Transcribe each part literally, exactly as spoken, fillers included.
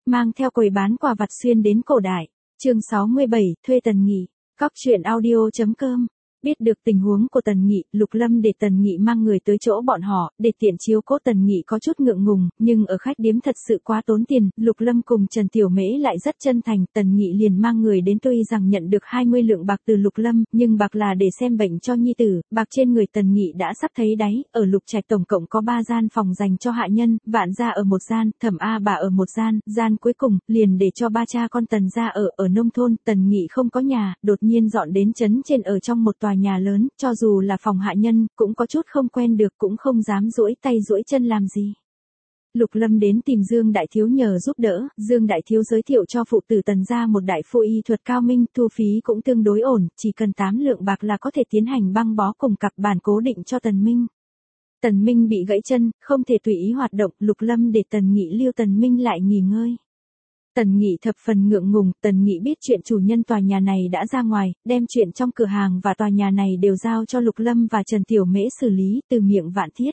mang theo quầy bán quà vặt xuyên đến cổ đại. Chương sáu mươi bảy, thuê Tần Nghị. Cóc truyện audio chấm com. Biết được tình huống của Tần Nghị, Lục Lâm để Tần Nghị mang người tới chỗ bọn họ, để tiện chiếu cố. Tần Nghị có chút ngượng ngùng, nhưng ở khách điếm thật sự quá tốn tiền, Lục Lâm cùng Trần Tiểu Mễ lại rất chân thành. Tần Nghị liền mang người đến, tuy rằng nhận được hai mươi lượng bạc từ Lục Lâm, nhưng bạc là để xem bệnh cho nhi tử, bạc trên người Tần Nghị đã sắp thấy đáy. Ở Lục Trạch tổng cộng có ba gian phòng dành cho hạ nhân, Vạn gia ở một gian, Thẩm A bà ở một gian, gian cuối cùng liền để cho ba cha con Tần gia ở. Ở nông thôn, Tần Nghị không có nhà, đột nhiên dọn đến trấn trên ở trong một tòa nhà lớn, cho dù là phòng hạ nhân, cũng có chút không quen được, cũng không dám duỗi tay duỗi chân làm gì. Lục Lâm đến tìm Dương Đại Thiếu nhờ giúp đỡ, Dương Đại Thiếu giới thiệu cho phụ tử Tần gia một đại phu y thuật cao minh, thu phí cũng tương đối ổn, chỉ cần tám lượng bạc là có thể tiến hành băng bó cùng cặp bản cố định cho Tần Minh. Tần Minh bị gãy chân, không thể tùy ý hoạt động, Lục Lâm để Tần Nghị lưu Tần Minh lại nghỉ ngơi. Tần Nghị thập phần ngượng ngùng, Tần Nghị biết chuyện chủ nhân tòa nhà này đã ra ngoài, đem chuyện trong cửa hàng và tòa nhà này đều giao cho Lục Lâm và Trần Tiểu Mễ xử lý, từ miệng Vạn Thiết.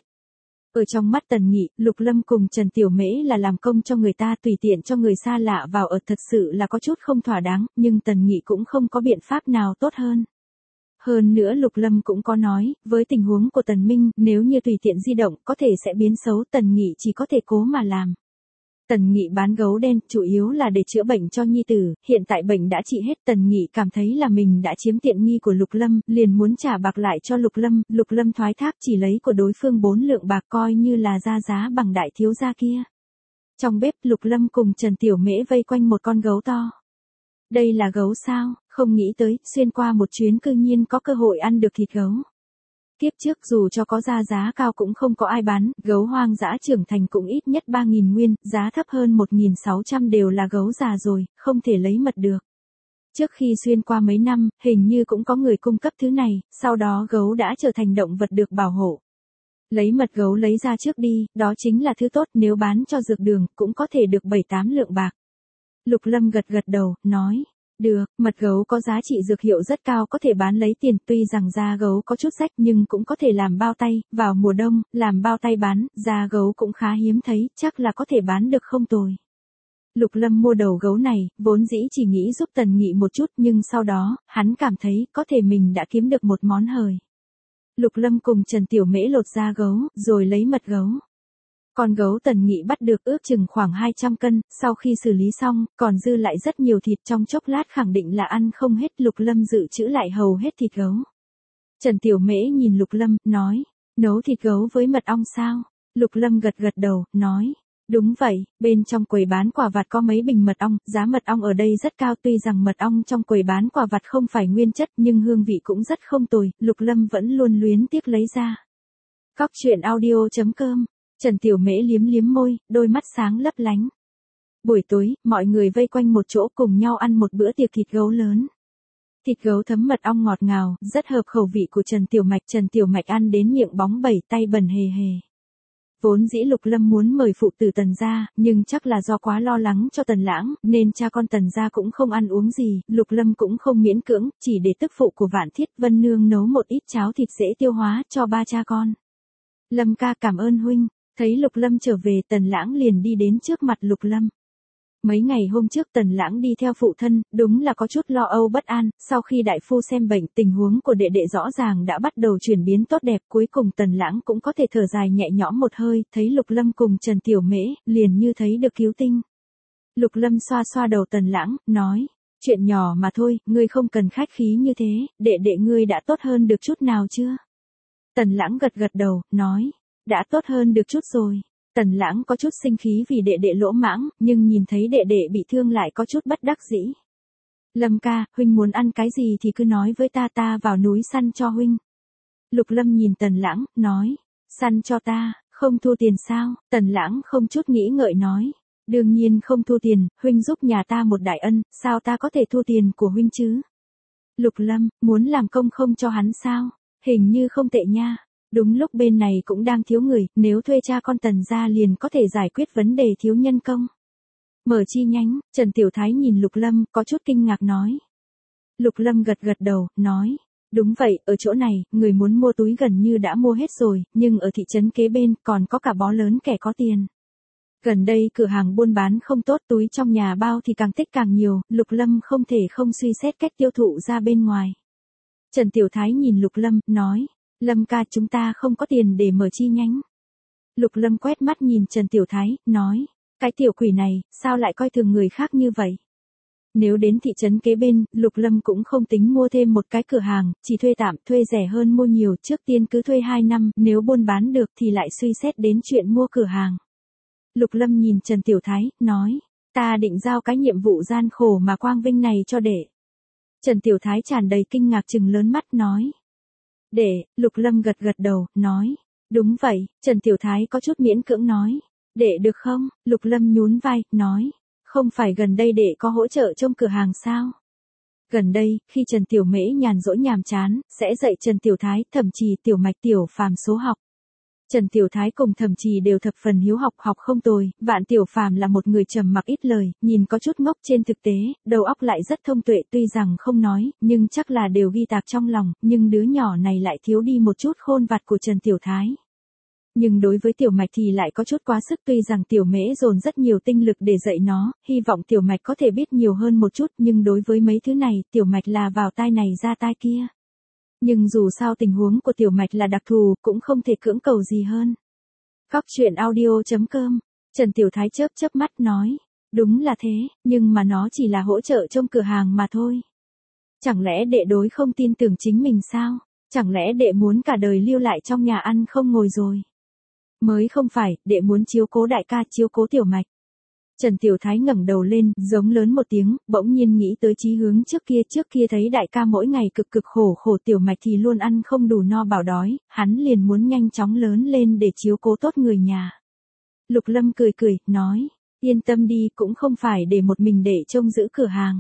Ở trong mắt Tần Nghị, Lục Lâm cùng Trần Tiểu Mễ là làm công cho người ta, tùy tiện cho người xa lạ vào ở thật sự là có chút không thỏa đáng, nhưng Tần Nghị cũng không có biện pháp nào tốt hơn. Hơn nữa Lục Lâm cũng có nói, với tình huống của Tần Minh, nếu như tùy tiện di động, có thể sẽ biến xấu, Tần Nghị chỉ có thể cố mà làm. Tần Nghị bán gấu đen, chủ yếu là để chữa bệnh cho nhi tử, hiện tại bệnh đã trị hết, Tần Nghị cảm thấy là mình đã chiếm tiện nghi của Lục Lâm, liền muốn trả bạc lại cho Lục Lâm, Lục Lâm thoái thác chỉ lấy của đối phương bốn lượng bạc, coi như là ra giá bằng đại thiếu gia kia. Trong bếp, Lục Lâm cùng Trần Tiểu Mễ vây quanh một con gấu to. Đây là gấu sao, không nghĩ tới, xuyên qua một chuyến cư nhiên có cơ hội ăn được thịt gấu. Tiếp trước dù cho có ra giá cao cũng không có ai bán, gấu hoang dã trưởng thành cũng ít nhất ba nghìn nguyên, giá thấp hơn một nghìn sáu trăm đều là gấu già rồi, không thể lấy mật được. Trước khi xuyên qua mấy năm, hình như cũng có người cung cấp thứ này, sau đó gấu đã trở thành động vật được bảo hộ. Lấy mật gấu lấy ra trước đi, đó chính là thứ tốt, nếu bán cho dược đường, cũng có thể được bảy tám lượng bạc. Lục Lâm gật gật đầu, nói. Được, mật gấu có giá trị dược hiệu rất cao, có thể bán lấy tiền, tuy rằng da gấu có chút rách nhưng cũng có thể làm bao tay, vào mùa đông, làm bao tay bán, da gấu cũng khá hiếm thấy, chắc là có thể bán được không tồi. Lục Lâm mua đầu gấu này, vốn dĩ chỉ nghĩ giúp Tần Nghị một chút, nhưng sau đó, hắn cảm thấy, có thể mình đã kiếm được một món hời. Lục Lâm cùng Trần Tiểu Mễ lột da gấu, rồi lấy mật gấu. Con gấu Tần Nghị bắt được ước chừng khoảng hai trăm cân, sau khi xử lý xong, còn dư lại rất nhiều thịt, trong chốc lát khẳng định là ăn không hết, Lục Lâm dự trữ lại hầu hết thịt gấu. Trần Tiểu Mễ nhìn Lục Lâm, nói, nấu thịt gấu với mật ong sao? Lục Lâm gật gật đầu, nói, đúng vậy, bên trong quầy bán quà vặt có mấy bình mật ong, giá mật ong ở đây rất cao, tuy rằng mật ong trong quầy bán quà vặt không phải nguyên chất nhưng hương vị cũng rất không tồi, Lục Lâm vẫn luôn luyến tiếc lấy ra. Cóc truyện audio chấm com. Trần Tiểu Mễ liếm liếm môi, đôi mắt sáng lấp lánh. Buổi tối, mọi người vây quanh một chỗ cùng nhau ăn một bữa tiệc thịt gấu lớn. Thịt gấu thấm mật ong ngọt ngào, rất hợp khẩu vị của Trần Tiểu Mạch. Trần Tiểu Mạch ăn đến miệng bóng bẩy, tay bẩn hề hề. Vốn dĩ Lục Lâm muốn mời phụ tử Tần gia, nhưng chắc là do quá lo lắng cho Tần Lãng, nên cha con Tần gia cũng không ăn uống gì, Lục Lâm cũng không miễn cưỡng, chỉ để tức phụ của Vạn Thiết Vân Nương nấu một ít cháo thịt dễ tiêu hóa cho ba cha con. Lâm ca cảm ơn huynh. Thấy Lục Lâm trở về, Tần Lãng liền đi đến trước mặt Lục Lâm. Mấy ngày hôm trước Tần Lãng đi theo phụ thân, đúng là có chút lo âu bất an, sau khi đại phu xem bệnh, tình huống của đệ đệ rõ ràng đã bắt đầu chuyển biến tốt đẹp, cuối cùng Tần Lãng cũng có thể thở dài nhẹ nhõm một hơi, thấy Lục Lâm cùng Trần Tiểu Mễ, liền như thấy được cứu tinh. Lục Lâm xoa xoa đầu Tần Lãng, nói, chuyện nhỏ mà thôi, ngươi không cần khách khí như thế, đệ đệ ngươi đã tốt hơn được chút nào chưa? Tần Lãng gật gật đầu, nói, đã tốt hơn được chút rồi. Tần Lãng có chút sinh khí vì đệ đệ lỗ mãng, nhưng nhìn thấy đệ đệ bị thương lại có chút bất đắc dĩ. Lâm ca, huynh muốn ăn cái gì thì cứ nói với ta, ta vào núi săn cho huynh. Lục Lâm nhìn Tần Lãng, nói, săn cho ta, không thu tiền sao? Tần Lãng không chút nghĩ ngợi nói, đương nhiên không thu tiền, huynh giúp nhà ta một đại ân, sao ta có thể thu tiền của huynh chứ? Lục Lâm, muốn làm công không cho hắn sao? Hình như không tệ nha. Đúng lúc bên này cũng đang thiếu người, nếu thuê cha con Tần gia liền có thể giải quyết vấn đề thiếu nhân công. Mở chi nhánh, Trần Tiểu Thái nhìn Lục Lâm, có chút kinh ngạc nói. Lục Lâm gật gật đầu, nói, đúng vậy, ở chỗ này, người muốn mua túi gần như đã mua hết rồi, nhưng ở thị trấn kế bên, còn có cả bó lớn kẻ có tiền. Gần đây cửa hàng buôn bán không tốt, túi trong nhà bao thì càng tích càng nhiều, Lục Lâm không thể không suy xét cách tiêu thụ ra bên ngoài. Trần Tiểu Thái nhìn Lục Lâm, nói, Lâm ca chúng ta không có tiền để mở chi nhánh. Lục Lâm quét mắt nhìn Trần Tiểu Thái, nói, cái tiểu quỷ này, sao lại coi thường người khác như vậy? Nếu đến thị trấn kế bên, Lục Lâm cũng không tính mua thêm một cái cửa hàng, chỉ thuê tạm, thuê rẻ hơn mua nhiều, trước tiên cứ thuê hai năm, nếu buôn bán được thì lại suy xét đến chuyện mua cửa hàng. Lục Lâm nhìn Trần Tiểu Thái, nói, ta định giao cái nhiệm vụ gian khổ mà quang vinh này cho đệ. Trần Tiểu Thái tràn đầy kinh ngạc trừng lớn mắt, nói, đệ. Lục Lâm gật gật đầu, nói, đúng vậy. Trần Tiểu Thái có chút miễn cưỡng nói, đệ được không? Lục Lâm nhún vai, nói, không phải gần đây đệ có hỗ trợ trong cửa hàng sao? Gần đây, khi Trần Tiểu Mễ nhàn rỗi nhàm chán, sẽ dạy Trần Tiểu Thái, Thẩm Trì, Tiểu Mạch, Tiểu Phàm số học. Trần Tiểu Thái cùng Thẩm Trì đều thập phần hiếu học, học không tồi, Vạn Tiểu Phàm là một người trầm mặc ít lời, nhìn có chút ngốc trên thực tế, đầu óc lại rất thông tuệ, tuy rằng không nói, nhưng chắc là đều ghi tạc trong lòng, nhưng đứa nhỏ này lại thiếu đi một chút khôn vặt của Trần Tiểu Thái. Nhưng đối với Tiểu Mạch thì lại có chút quá sức, tuy rằng Tiểu Mễ dồn rất nhiều tinh lực để dạy nó, hy vọng Tiểu Mạch có thể biết nhiều hơn một chút, nhưng đối với mấy thứ này, Tiểu Mạch là vào tai này ra tai kia. Nhưng dù sao tình huống của Tiểu Mạch là đặc thù, cũng không thể cưỡng cầu gì hơn. Cóc truyện audio chấm com, Trần Tiểu Thái chớp chớp mắt nói, đúng là thế, nhưng mà nó chỉ là hỗ trợ trong cửa hàng mà thôi. Chẳng lẽ đệ đối không tin tưởng chính mình sao? Chẳng lẽ đệ muốn cả đời lưu lại trong nhà ăn không ngồi rồi? Mới không phải, đệ muốn chiếu cố đại ca, chiếu cố Tiểu Mạch. Trần Tiểu Thái ngẩng đầu lên, giống lớn một tiếng, bỗng nhiên nghĩ tới chí hướng trước kia, trước kia thấy đại ca mỗi ngày cực cực khổ khổ, Tiểu Mạch thì luôn ăn không đủ no bảo đói, hắn liền muốn nhanh chóng lớn lên để chiếu cố tốt người nhà. Lục Lâm cười cười, nói, yên tâm đi, cũng không phải để một mình để trông giữ cửa hàng.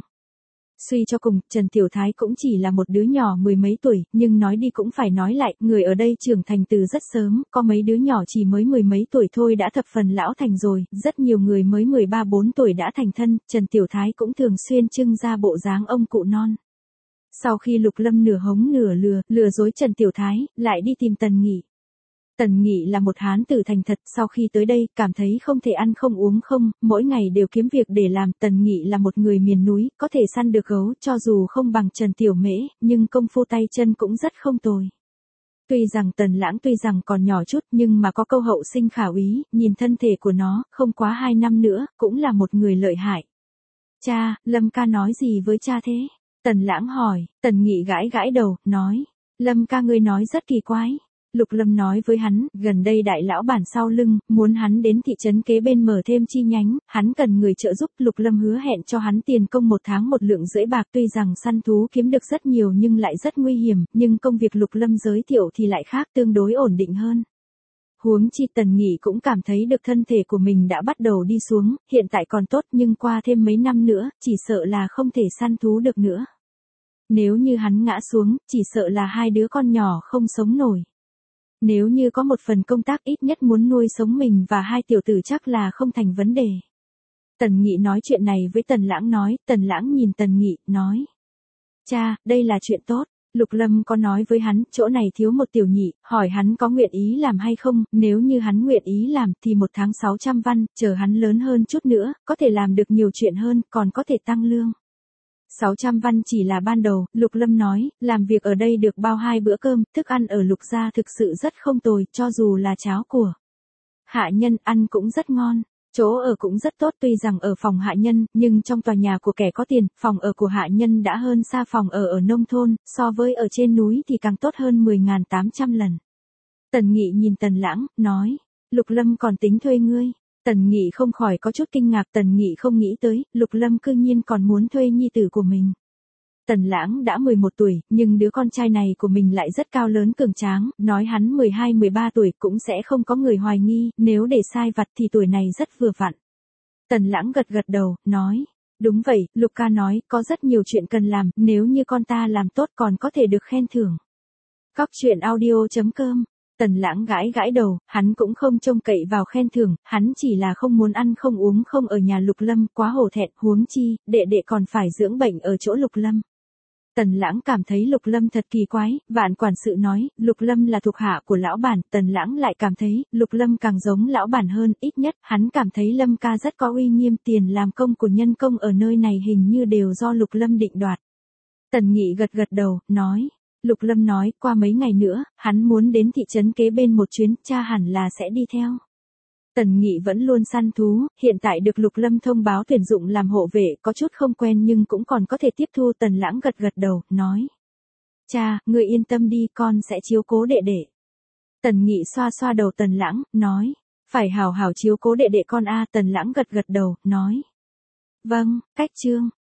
Suy cho cùng, Trần Tiểu Thái cũng chỉ là một đứa nhỏ mười mấy tuổi, nhưng nói đi cũng phải nói lại, người ở đây trưởng thành từ rất sớm, có mấy đứa nhỏ chỉ mới mười mấy tuổi thôi đã thập phần lão thành rồi, rất nhiều người mới mười ba bốn tuổi đã thành thân, Trần Tiểu Thái cũng thường xuyên trưng ra bộ dáng ông cụ non. Sau khi Lục Lâm nửa hống nửa lừa, lừa dối Trần Tiểu Thái, lại đi tìm Tần Nghị. Tần Nghị là một hán tử thành thật, sau khi tới đây, cảm thấy không thể ăn không uống không, mỗi ngày đều kiếm việc để làm. Tần Nghị là một người miền núi, có thể săn được gấu, cho dù không bằng Trần Tiểu Mễ, nhưng công phu tay chân cũng rất không tồi. Tuy rằng Tần Lãng tuy rằng còn nhỏ chút, nhưng mà có câu hậu sinh khả úy, nhìn thân thể của nó, không quá hai năm nữa, cũng là một người lợi hại. Cha, Lâm ca nói gì với cha thế? Tần Lãng hỏi. Tần Nghị gãi gãi đầu, nói, Lâm ca ngươi nói rất kỳ quái. Lục Lâm nói với hắn, gần đây đại lão bản sau lưng, muốn hắn đến thị trấn kế bên mở thêm chi nhánh, hắn cần người trợ giúp. Lục Lâm hứa hẹn cho hắn tiền công một tháng một lượng rưỡi bạc, tuy rằng săn thú kiếm được rất nhiều nhưng lại rất nguy hiểm, nhưng công việc Lục Lâm giới thiệu thì lại khác, tương đối ổn định hơn. Huống chi Tần Nghị cũng cảm thấy được thân thể của mình đã bắt đầu đi xuống, hiện tại còn tốt nhưng qua thêm mấy năm nữa, chỉ sợ là không thể săn thú được nữa. Nếu như hắn ngã xuống, chỉ sợ là hai đứa con nhỏ không sống nổi. Nếu như có một phần công tác ít nhất muốn nuôi sống mình và hai tiểu tử chắc là không thành vấn đề. Tần Nghị nói chuyện này với Tần Lãng nói, Tần Lãng nhìn Tần Nghị, nói. Cha, đây là chuyện tốt. Lục Lâm có nói với hắn, chỗ này thiếu một tiểu nhị, hỏi hắn có nguyện ý làm hay không, nếu như hắn nguyện ý làm thì một tháng sáu trăm văn, chờ hắn lớn hơn chút nữa, có thể làm được nhiều chuyện hơn, còn có thể tăng lương. sáu trăm văn chỉ là ban đầu, Lục Lâm nói, làm việc ở đây được bao hai bữa cơm, thức ăn ở Lục gia thực sự rất không tồi, cho dù là cháo của hạ nhân ăn cũng rất ngon. Chỗ ở cũng rất tốt, tuy rằng ở phòng hạ nhân, nhưng trong tòa nhà của kẻ có tiền, phòng ở của hạ nhân đã hơn xa phòng ở ở nông thôn, so với ở trên núi thì càng tốt hơn mười nghìn tám trăm lần. Tần Nghị nhìn Tần Lãng, nói, Lục Lâm còn tính thuê ngươi. Tần Nghị không khỏi có chút kinh ngạc, Tần Nghị không nghĩ tới, Lục Lâm cư nhiên còn muốn thuê nhi tử của mình. Tần Lãng đã mười một tuổi, nhưng đứa con trai này của mình lại rất cao lớn cường tráng, nói hắn mười hai mười ba tuổi cũng sẽ không có người hoài nghi, nếu để sai vặt thì tuổi này rất vừa vặn. Tần Lãng gật gật đầu, nói, đúng vậy, Lục ca nói, có rất nhiều chuyện cần làm, nếu như con ta làm tốt còn có thể được khen thưởng. Cóc truyện audio chấm com. Tần Lãng gãi gãi đầu, hắn cũng không trông cậy vào khen thưởng, hắn chỉ là không muốn ăn không uống không ở nhà Lục Lâm, quá hổ thẹn, huống chi, đệ đệ còn phải dưỡng bệnh ở chỗ Lục Lâm. Tần Lãng cảm thấy Lục Lâm thật kỳ quái, Vạn quản sự nói, Lục Lâm là thuộc hạ của lão bản, Tần Lãng lại cảm thấy, Lục Lâm càng giống lão bản hơn, ít nhất, hắn cảm thấy Lâm ca rất có uy nghiêm, tiền làm công của nhân công ở nơi này hình như đều do Lục Lâm định đoạt. Tần Nghị gật gật đầu, nói, Lục Lâm nói, qua mấy ngày nữa, hắn muốn đến thị trấn kế bên một chuyến, cha hẳn là sẽ đi theo. Tần Nghị vẫn luôn săn thú, hiện tại được Lục Lâm thông báo tuyển dụng làm hộ vệ, có chút không quen nhưng cũng còn có thể tiếp thu. Tần Lãng gật gật đầu, nói. Cha, người yên tâm đi, con sẽ chiếu cố đệ đệ. Tần Nghị xoa xoa đầu Tần Lãng, nói. Phải hào hào chiếu cố đệ đệ con a. Tần Lãng gật gật đầu, nói. Vâng, cách chương.